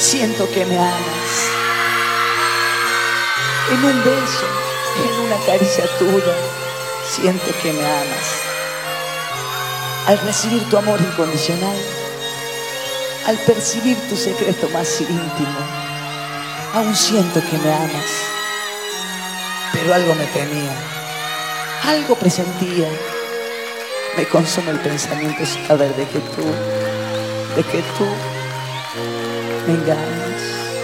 Siento que me amas. En un beso, en una caricia tuya, siento que me amas. Al recibir tu amor incondicional, al percibir tu secreto más íntimo, aún siento que me amas. Pero algo me temía, algo presentía. Me consume el pensamiento saber de que tú me engañas.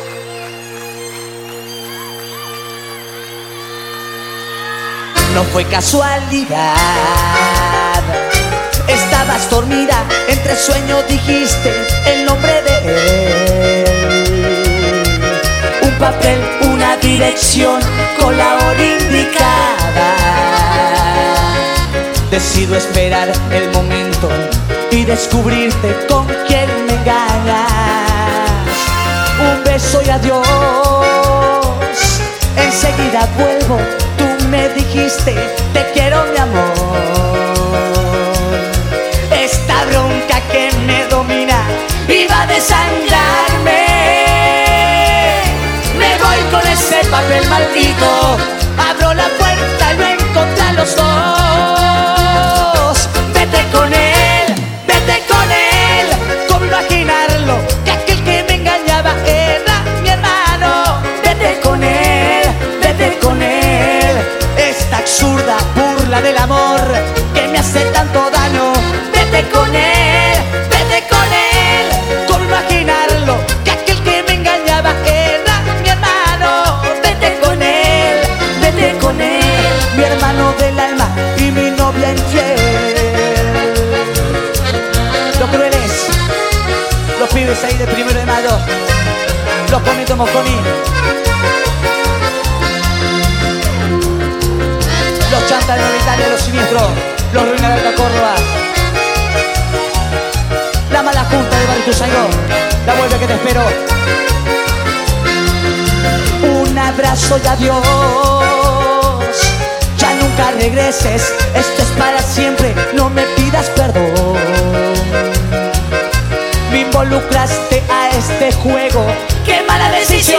No fue casualidad, estabas dormida, entre sueños dijiste el nombre de él. Un papel, una dirección con la hora indicada. Decido esperar el momento y descubrirte con quien me engañas. Un beso y adiós, enseguida vuelvo. Tú me dijiste, te quiero mi amor. Esta bronca que me domina iba a desangrarme. Me voy con ese papel maldito, abro la puerta y lo encontré a los dos. Vete con él, ¿cómo imaginarlo? Que aquel que me engañaba era mi hermano. Vete con él, esta absurda burla del amor que me hace tanto daño. Vete con él, ¿cómo imaginarlo? Que aquel que me engañaba era mi hermano. Vete con él, mi hermano del alma y mi novia infiel. Los crueles, los pibes ahí de 1 de mayo, los comitos Mosconi, los chantas de Nueva Italia, los siniestros, los ruinas de Alta Córdoba, la mala junta de Barituzaingó, la vuelve que te espero. Un abrazo y adiós, ya nunca regreses, esto es para siempre, no me pidas perdón. Me involucraste a este juego, qué mala decisión.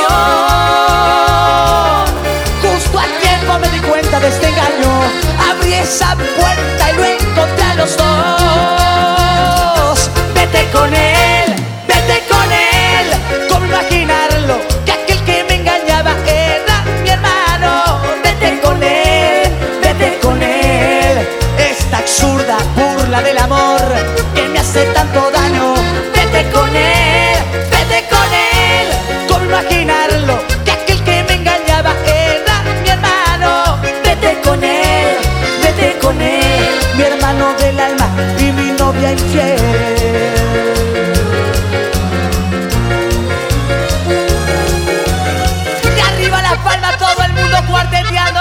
Justo a tiempo me di cuenta de este engaño, abrí esa puerta y lo encontré a los dos. Vete con él, ¿cómo imaginarlo? Que aquel que me engañaba era mi hermano. Vete con él, esta absurda burla del amor que me hace tanto daño. Vete con él, ¿cómo imaginarlo? Que aquel que me engañaba era mi hermano. Vete con él, mi hermano del alma y mi novia infiel. Y arriba la palma, todo el mundo cuarteteando.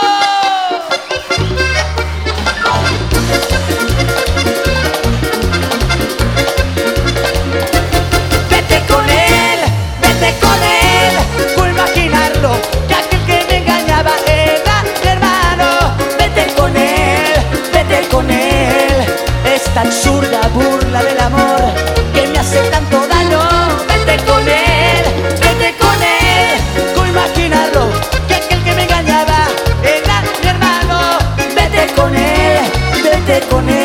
Vete con él, ¿cómo imaginarlo? Que aquel que me engañaba era mi hermano. Vete con él, esta absurda burla del amor que me hace tanto daño. Vete con él, ¿cómo imaginarlo? Que aquel que me engañaba era mi hermano. Vete con él,